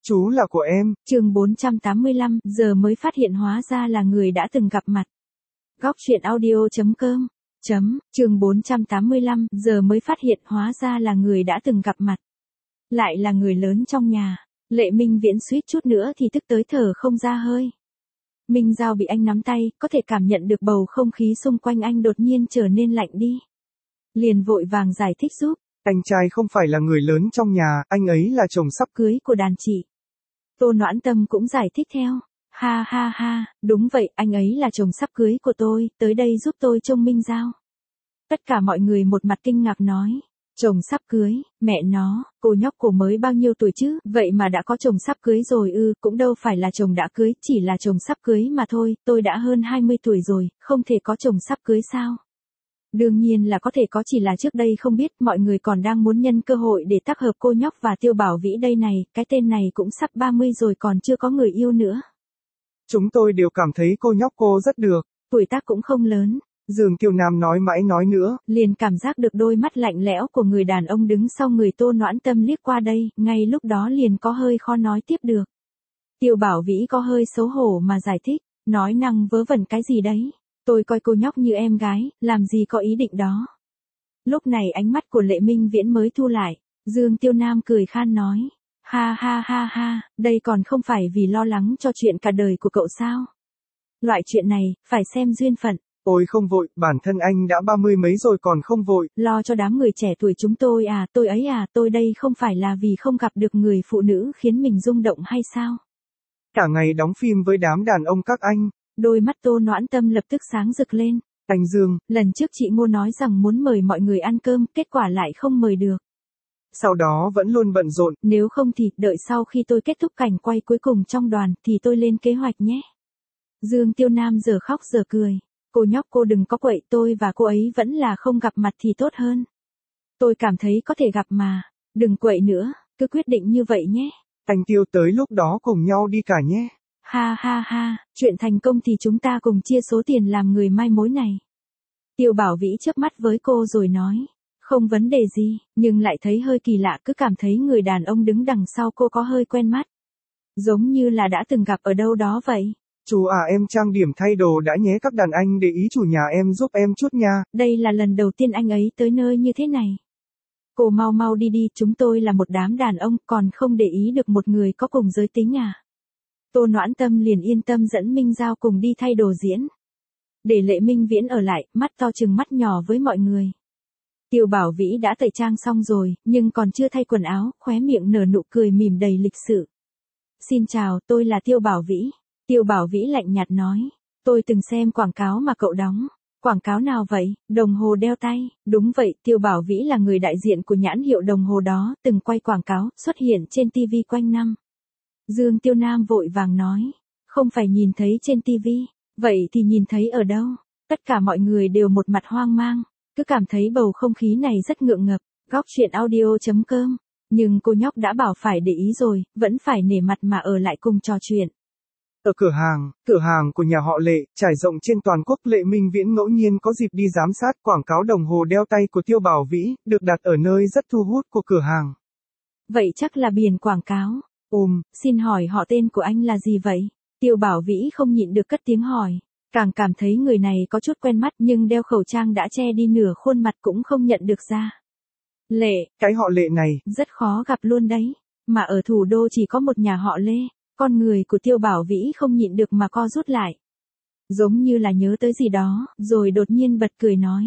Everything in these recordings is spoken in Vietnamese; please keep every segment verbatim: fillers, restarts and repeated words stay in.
Chú là của em. Chương bốn trăm tám mươi lăm, giờ mới phát hiện hóa ra là người đã từng gặp mặt. Góc truyện audio chấm com. Chấm, chương bốn trăm tám mươi lăm, giờ mới phát hiện hóa ra là người đã từng gặp mặt. Lại là người lớn trong nhà. Lệ Minh Viễn suýt chút nữa thì tức tới thở không ra hơi. Minh Giao bị anh nắm tay, có thể cảm nhận được bầu không khí xung quanh anh đột nhiên trở nên lạnh đi. Liền vội vàng giải thích giúp. Anh trai không phải là người lớn trong nhà, anh ấy là chồng sắp cưới của đàn chị. Tô Noãn Tâm cũng giải thích theo. Ha ha ha, đúng vậy, anh ấy là chồng sắp cưới của tôi, tới đây giúp tôi trông Minh Giao. Tất cả mọi người một mặt kinh ngạc nói. Chồng sắp cưới, mẹ nó, cô nhóc cô mới bao nhiêu tuổi chứ, vậy mà đã có chồng sắp cưới rồi ư, cũng đâu phải là chồng đã cưới, chỉ là chồng sắp cưới mà thôi, tôi đã hơn hai mươi tuổi rồi, không thể có chồng sắp cưới sao? Đương nhiên là có thể có, chỉ là trước đây không biết, mọi người còn đang muốn nhân cơ hội để tác hợp cô nhóc và Tiêu Bảo Vĩ đây này, cái tên này cũng sắp ba mươi rồi còn chưa có người yêu nữa. Chúng tôi đều cảm thấy cô nhóc cô rất được. Tuổi tác cũng không lớn. Dương Kiều Nam nói mãi nói nữa. Liền cảm giác được đôi mắt lạnh lẽo của người đàn ông đứng sau người Tô Noãn Tâm liếc qua đây, ngay lúc đó liền có hơi khó nói tiếp được. Tiêu Bảo Vĩ có hơi xấu hổ mà giải thích, nói năng vớ vẩn cái gì đấy. Tôi coi cô nhóc như em gái, làm gì có ý định đó. Lúc này ánh mắt của Lệ Minh Viễn mới thu lại, Dương Tiêu Nam cười khan nói. Ha ha ha ha, đây còn không phải vì lo lắng cho chuyện cả đời của cậu sao? Loại chuyện này, phải xem duyên phận. Ôi không vội, bản thân anh đã ba mươi mấy rồi còn không vội. Lo cho đám người trẻ tuổi chúng tôi à, tôi ấy à, tôi đây không phải là vì không gặp được người phụ nữ khiến mình rung động hay sao? Cả ngày đóng phim với đám đàn ông các anh. Đôi mắt Tô Noãn Tâm lập tức sáng rực lên. Anh Dương, lần trước chị Ngô nói rằng muốn mời mọi người ăn cơm, kết quả lại không mời được. Sau đó vẫn luôn bận rộn. Nếu không thì, đợi sau khi tôi kết thúc cảnh quay cuối cùng trong đoàn, thì tôi lên kế hoạch nhé. Dương Tiêu Nam giờ khóc giờ cười. Cô nhóc cô đừng có quậy, tôi và cô ấy vẫn là không gặp mặt thì tốt hơn. Tôi cảm thấy có thể gặp mà. Đừng quậy nữa, cứ quyết định như vậy nhé. Anh Tiêu tới lúc đó cùng nhau đi cả nhé. Ha ha ha, chuyện thành công thì chúng ta cùng chia số tiền làm người mai mối này. Tiêu Bảo Vĩ chớp mắt với cô rồi nói. Không vấn đề gì, nhưng lại thấy hơi kỳ lạ, cứ cảm thấy người đàn ông đứng đằng sau cô có hơi quen mắt. Giống như là đã từng gặp ở đâu đó vậy. Chú à, em trang điểm thay đồ đã nhé, các đàn anh để ý chủ nhà em giúp em chút nha. Đây là lần đầu tiên anh ấy tới nơi như thế này. Cô mau mau đi đi, chúng tôi là một đám đàn ông, còn không để ý được một người có cùng giới tính à. Tô Noãn Tâm liền yên tâm dẫn Minh Giao cùng đi thay đồ diễn. Để Lệ Minh Viễn ở lại, mắt to chừng mắt nhỏ với mọi người. Tiêu Bảo Vĩ đã tẩy trang xong rồi, nhưng còn chưa thay quần áo, khóe miệng nở nụ cười mỉm đầy lịch sự. Xin chào, tôi là Tiêu Bảo Vĩ. Tiêu Bảo Vĩ lạnh nhạt nói. Tôi từng xem quảng cáo mà cậu đóng. Quảng cáo nào vậy? Đồng hồ đeo tay. Đúng vậy, Tiêu Bảo Vĩ là người đại diện của nhãn hiệu đồng hồ đó, từng quay quảng cáo, xuất hiện trên ti vi quanh năm. Dương Tiêu Nam vội vàng nói. Không phải nhìn thấy trên ti vi, vậy thì nhìn thấy ở đâu? Tất cả mọi người đều một mặt hoang mang, cứ cảm thấy bầu không khí này rất ngượng ngập. Góc truyện audio chấm com. Nhưng cô nhóc đã bảo phải để ý rồi, vẫn phải nể mặt mà ở lại cùng trò chuyện. Ở cửa hàng, cửa hàng của nhà họ Lệ, trải rộng trên toàn quốc, Lệ Minh Viễn ngẫu nhiên có dịp đi giám sát quảng cáo đồng hồ đeo tay của Tiêu Bảo Vĩ, được đặt ở nơi rất thu hút của cửa hàng. Vậy chắc là biển quảng cáo. Ừm, xin hỏi họ tên của anh là gì vậy? Tiêu Bảo Vĩ không nhịn được cất tiếng hỏi. Càng cảm thấy người này có chút quen mắt nhưng đeo khẩu trang đã che đi nửa khuôn mặt cũng không nhận được ra. Lệ. Cái họ Lệ này. Rất khó gặp luôn đấy. Mà ở thủ đô chỉ có một nhà họ Lê. Con người của Tiêu Bảo Vĩ không nhịn được mà co rút lại. Giống như là nhớ tới gì đó, rồi đột nhiên bật cười nói.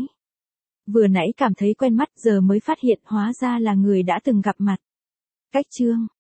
Vừa nãy cảm thấy quen mắt, giờ mới phát hiện hóa ra là người đã từng gặp mặt. Cách chương.